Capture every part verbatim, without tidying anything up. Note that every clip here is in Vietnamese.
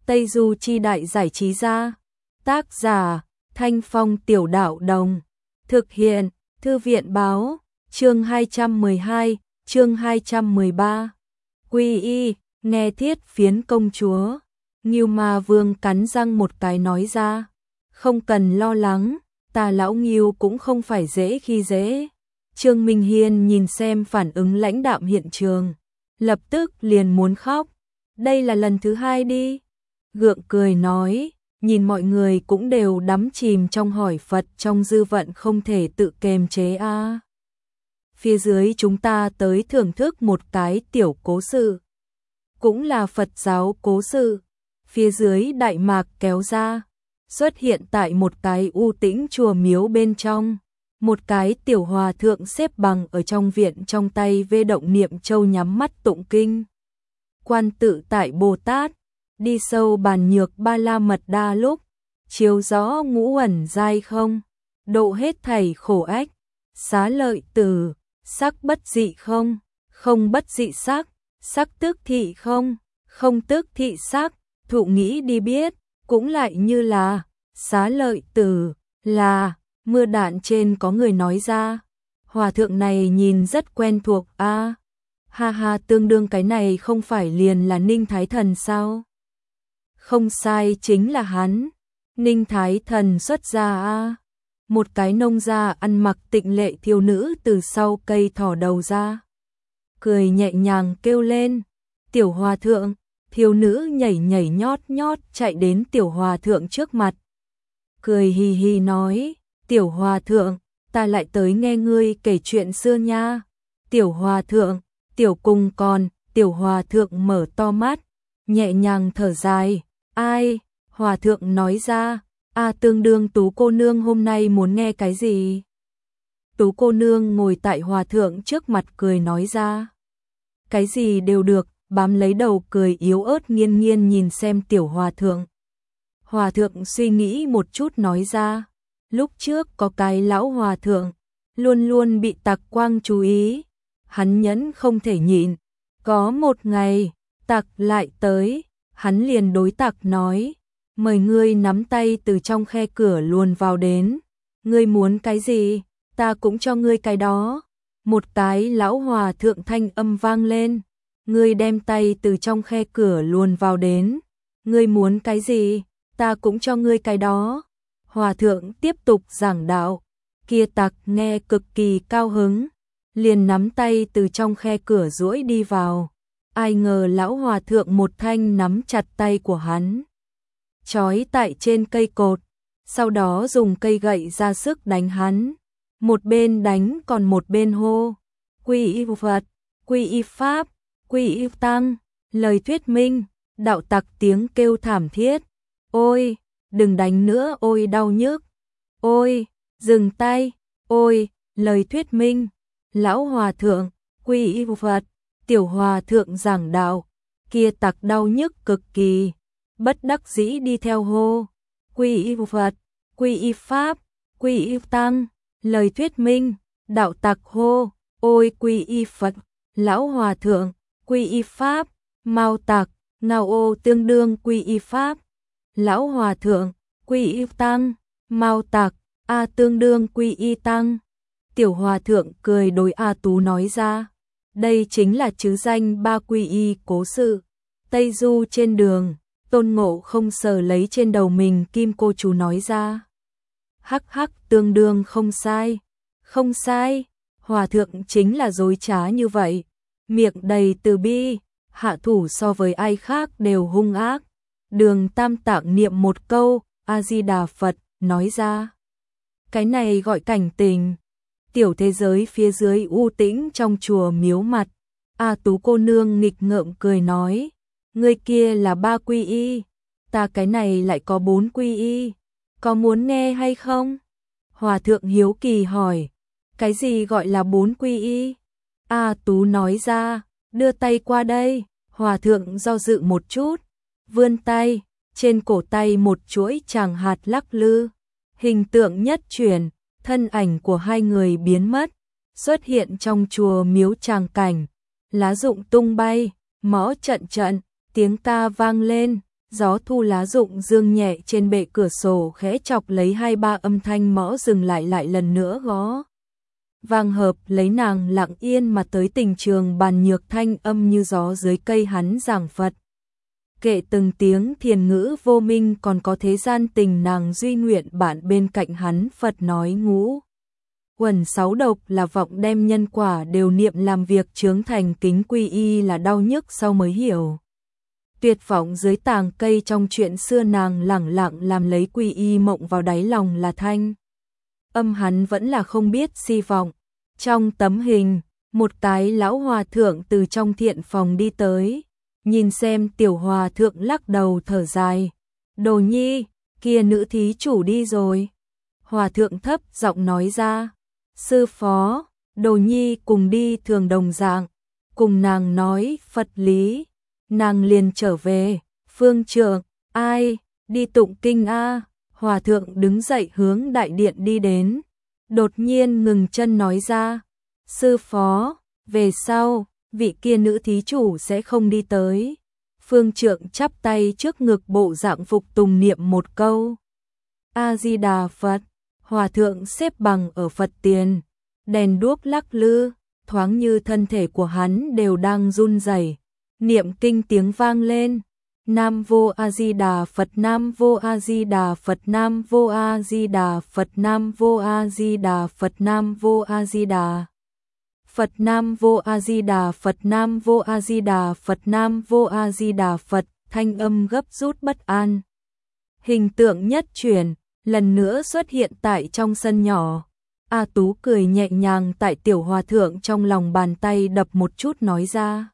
Tây Du Chi Đại Giải Trí Gia. Tác giả Thanh Phong Tiểu Đạo Đồng. Thực hiện Thư viện Báo. Chương hai trăm mười hai, chương hai trăm mười ba. Quy y, nghe Thiết Phiến công chúa. Ngưu Ma Vương cắn răng một cái nói ra. Không cần lo lắng, ta lão Ngưu cũng không phải dễ khi dễ. Trương Minh Hiên nhìn xem phản ứng lãnh đạm hiện trường, lập tức liền muốn khóc. Đây là lần thứ hai đi. Gượng cười nói, nhìn mọi người cũng đều đắm chìm trong hỏi Phật trong dư vận không thể tự kềm chế a. À. Phía dưới chúng ta tới thưởng thức một cái tiểu cố sự. Cũng là Phật giáo cố sự. Phía dưới đại mạc kéo ra, xuất hiện tại một cái u tĩnh chùa miếu bên trong. Một cái tiểu hòa thượng xếp bằng ở trong viện, trong tay vê động niệm châu nhắm mắt tụng kinh. Quan tự tại Bồ Tát, đi sâu bàn nhược ba la mật đa lúc, chiếu rõ ngũ uẩn giai không, độ hết thảy khổ ách, xá lợi từ, sắc bất dị không, không bất dị sắc, sắc tức thị không, không tức thị sắc, thụ nghĩ đi biết, cũng lại như là, xá lợi từ, là, mưa đạn trên có người nói ra. Hòa thượng này nhìn rất quen thuộc a. À, ha ha, tương đương cái này không phải liền là Ninh Thái Thần sao? Không sai, chính là hắn. Ninh Thái Thần xuất gia a. À. Một cái nông gia ăn mặc tịnh lệ thiếu nữ từ sau cây thỏ đầu ra. Cười nhẹ nhàng kêu lên, tiểu hòa thượng. Thiếu nữ nhảy nhảy nhót nhót chạy đến tiểu hòa thượng trước mặt. Cười hì hì nói, tiểu hòa thượng, ta lại tới nghe ngươi kể chuyện xưa nha. Tiểu hòa thượng, tiểu cùng còn, tiểu hòa thượng mở to mắt, nhẹ nhàng thở dài. Ai? Hòa thượng nói ra, a à, tương đương Tú cô nương hôm nay muốn nghe cái gì? Tú cô nương ngồi tại hòa thượng trước mặt cười nói ra. Cái gì đều được, bám lấy đầu cười yếu ớt nghiêng nghiêng nhìn xem tiểu hòa thượng. Hòa thượng suy nghĩ một chút nói ra, lúc trước có cái lão hòa thượng, luôn luôn bị tặc quang chú ý, hắn nhẫn không thể nhịn. Có một ngày, tặc lại tới, hắn liền đối tặc nói, mời ngươi nắm tay từ trong khe cửa luồn vào đến, ngươi muốn cái gì, ta cũng cho ngươi cái đó. Một cái lão hòa thượng thanh âm vang lên, ngươi đem tay từ trong khe cửa luồn vào đến, ngươi muốn cái gì, ta cũng cho ngươi cái đó. Hòa thượng tiếp tục giảng đạo, kia tặc nghe cực kỳ cao hứng, liền nắm tay từ trong khe cửa duỗi đi vào. Ai ngờ lão hòa thượng một thanh nắm chặt tay của hắn, trói tại trên cây cột, sau đó dùng cây gậy ra sức đánh hắn. Một bên đánh còn một bên hô, quy y Phật, quy y Pháp, quy y Tăng, lời thuyết minh. Đạo tặc tiếng kêu thảm thiết, ôi, đừng đánh nữa, ôi đau nhức, ôi, dừng tay, ôi, lời thuyết minh. Lão hòa thượng, quy y Phật, tiểu hòa thượng giảng đạo, kia tặc đau nhức cực kỳ, bất đắc dĩ đi theo hô, quy y Phật, quy y Pháp, quy y Tăng, lời thuyết minh. Đạo tặc hô, ôi quy y Phật, lão hòa thượng, quy y Pháp, mau tặc, ngao ô tương đương quy y Pháp. Lão hòa thượng, quy y Tăng, mau tặc, a tương đương quy y Tăng. Tiểu hòa thượng cười đối A Tú nói ra, đây chính là chứ danh ba quy y cố sự. Tây Du trên đường, Tôn Ngộ không sờ lấy trên đầu mình kim cô chú nói ra. Hắc hắc, tương đương không sai, không sai, hòa thượng chính là dối trá như vậy, miệng đầy từ bi, hạ thủ so với ai khác đều hung ác. Đường Tam Tạng niệm một câu, A-di-đà Phật, nói ra. Cái này gọi cảnh tình. Tiểu thế giới phía dưới u tĩnh trong chùa miếu mặt. A Tú cô nương nghịch ngợm cười nói, người kia là ba quy y, ta cái này lại có bốn quy y, có muốn nghe hay không? Hòa thượng hiếu kỳ hỏi, cái gì gọi là bốn quy y? A Tú nói ra, đưa tay qua đây. Hòa thượng do dự một chút, vươn tay, trên cổ tay một chuỗi tràng hạt lắc lư, hình tượng nhất chuyển, thân ảnh của hai người biến mất, xuất hiện trong chùa miếu tràng cảnh, lá rụng tung bay, mõ trận trận, tiếng ca vang lên, gió thu lá rụng dương nhẹ trên bệ cửa sổ khẽ chọc lấy hai ba âm thanh mõ dừng lại lại lần nữa gõ. Vang hợp lấy nàng lặng yên mà tới tình trường bàn nhược thanh âm như gió dưới cây hắn giảng Phật. Kệ từng tiếng thiền ngữ vô minh còn có thế gian tình nàng duy nguyện bạn bên cạnh hắn Phật nói ngũ. Quần sáu độc là vọng đem nhân quả đều niệm làm việc chướng thành kính quy y là đau nhức sau mới hiểu. Tuyệt vọng dưới tàng cây trong chuyện xưa nàng lẳng lặng làm lấy quy y mộng vào đáy lòng là thanh. Âm hắn vẫn là không biết si vọng. Trong tấm hình, một cái lão hòa thượng từ trong thiện phòng đi tới. Nhìn xem tiểu hòa thượng lắc đầu thở dài. Đồ nhi, kia nữ thí chủ đi rồi. Hòa thượng thấp giọng nói ra. Sư phó, đồ nhi cùng đi thường đồng dạng. Cùng nàng nói Phật lý. Nàng liền trở về. Phương trượng, ai, đi tụng kinh a. Hòa thượng đứng dậy hướng đại điện đi đến. Đột nhiên ngừng chân nói ra. Sư phó, về sau, vị kia nữ thí chủ sẽ không đi tới. Phương trượng chắp tay trước ngực bộ dạng phục tùng niệm một câu. A-di-đà Phật, hòa thượng xếp bằng ở Phật tiền. Đèn đuốc lắc lư, thoáng như thân thể của hắn đều đang run rẩy. Niệm kinh tiếng vang lên. Nam vô A Di Đà Phật, Nam vô A Di Đà Phật, Nam vô A Di Đà Phật, Nam vô A Di Đà Phật, Nam vô A Di Đà Phật, Nam vô A Di Đà Phật, Nam vô A Di Đà Phật, Nam vô A Di Đà Phật, thanh âm gấp rút bất an. Hình tượng nhất chuyển, lần nữa xuất hiện tại trong sân nhỏ. A Tú cười nhẹ nhàng tại tiểu hòa thượng trong lòng bàn tay đập một chút nói ra.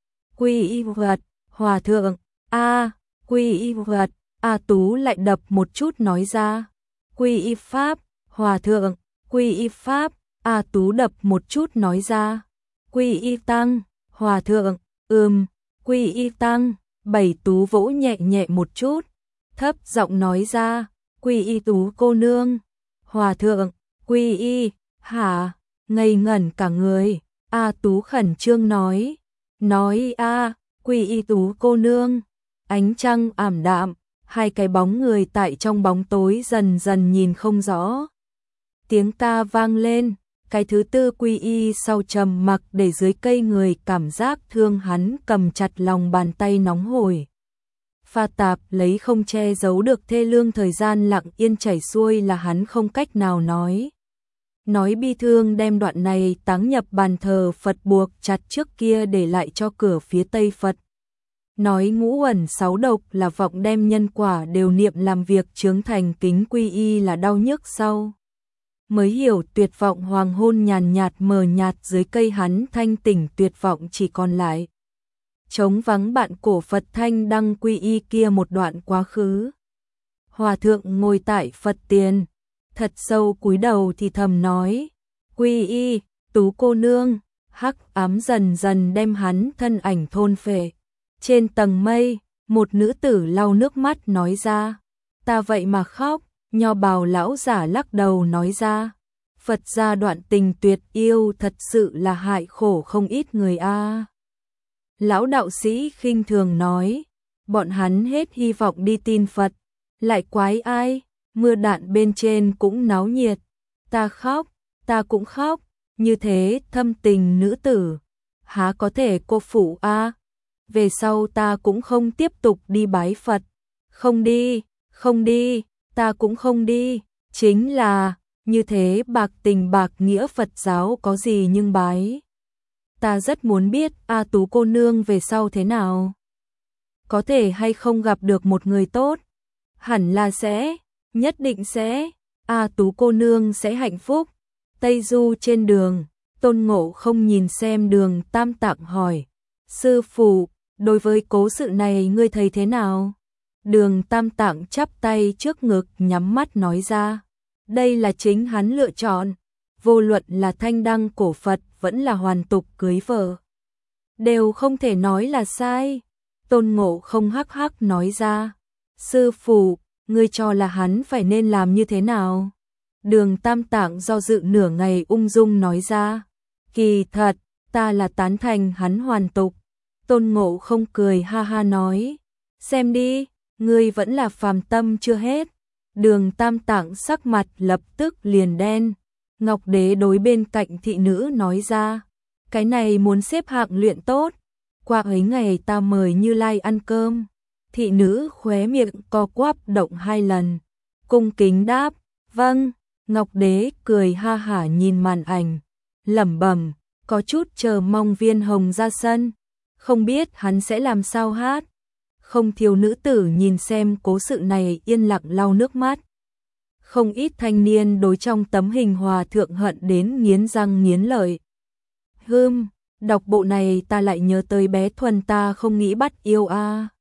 Quy y vật, hòa thượng. A, quy y vật, A Tú lại đập một chút nói ra. Quy y pháp, hòa thượng, quy y pháp, A Tú đập một chút nói ra. Quy y tăng, hòa thượng, ừm, quy y tăng, Bảy Tú vỗ nhẹ nhẹ một chút, thấp giọng nói ra. Quy y Tú cô nương, hòa thượng, quy y, hả, ngây ngẩn cả người. A Tú khẩn trương nói, nói a, quy y Tú cô nương. Ánh trăng ảm đạm, hai cái bóng người tại trong bóng tối dần dần nhìn không rõ. Tiếng ca vang lên, cái thứ tư quy y sau trầm mặc để dưới cây người cảm giác thương hắn cầm chặt lòng bàn tay nóng hổi. Pha tạp lấy không che giấu được thê lương thời gian lặng yên chảy xuôi là hắn không cách nào nói. Nói bi thương đem đoạn này táng nhập bàn thờ Phật buộc chặt trước kia để lại cho cửa phía tây Phật. Nói ngũ uẩn sáu độc là vọng đem nhân quả đều niệm làm việc chướng thành kính quy y là đau nhức sau. Mới hiểu tuyệt vọng hoàng hôn nhàn nhạt mờ nhạt dưới cây hắn thanh tỉnh tuyệt vọng chỉ còn lại. Trống vắng bạn cổ Phật thanh đăng quy y kia một đoạn quá khứ. Hòa thượng ngồi tại Phật tiền, thật sâu cúi đầu thì thầm nói. Quy y, Tú cô nương, hắc ám dần dần đem hắn thân ảnh thôn phệ. Trên tầng mây, một nữ tử lau nước mắt nói ra. Ta vậy mà khóc, nho bào lão giả lắc đầu nói ra. Phật gia đoạn tình tuyệt yêu thật sự là hại khổ không ít người a. Lão đạo sĩ khinh thường nói. Bọn hắn hết hy vọng đi tin Phật. Lại quái ai, mưa đạn bên trên cũng náo nhiệt. Ta khóc, ta cũng khóc, như thế thâm tình nữ tử. Há có thể cô phụ a. Về sau ta cũng không tiếp tục đi bái Phật. Không đi, không đi, ta cũng không đi. Chính là, như thế bạc tình bạc nghĩa Phật giáo có gì nhưng bái. Ta rất muốn biết A Tú cô nương về sau thế nào. Có thể hay không gặp được một người tốt. Hẳn là sẽ, nhất định sẽ. A Tú cô nương sẽ hạnh phúc. Tây Du trên đường, Tôn Ngộ không nhìn xem Đường Tam Tạng hỏi. Sư phụ, đối với cố sự này ngươi thấy thế nào? Đường Tam Tạng chắp tay trước ngực nhắm mắt nói ra. Đây là chính hắn lựa chọn. Vô luận là thanh đăng cổ Phật vẫn là hoàn tục cưới vợ. Đều không thể nói là sai. Tôn Ngộ không hắc hắc nói ra. Sư phụ, ngươi cho là hắn phải nên làm như thế nào? Đường Tam Tạng do dự nửa ngày ung dung nói ra. Kỳ thật, ta là tán thành hắn hoàn tục. Tôn Ngộ không cười ha ha nói. Xem đi, ngươi vẫn là phàm tâm chưa hết. Đường Tam Tạng sắc mặt lập tức liền đen. Ngọc Đế đối bên cạnh thị nữ nói ra, cái này muốn xếp hạng luyện tốt, qua ấy ngày ta mời Như Lai ăn cơm. Thị nữ khóe miệng co quắp động hai lần, cung kính đáp, vâng. Ngọc Đế cười ha hả nhìn màn ảnh, lẩm bẩm, có chút chờ mong Viên Hồng ra sân, không biết hắn sẽ làm sao hát. Không thiếu nữ tử nhìn xem cố sự này yên lặng lau nước mắt. Không ít thanh niên đối trong tấm hình hòa thượng hận đến nghiến răng nghiến lợi. Hưm, đọc bộ này ta lại nhớ tới bé Thuần ta không nghĩ bắt yêu a. À.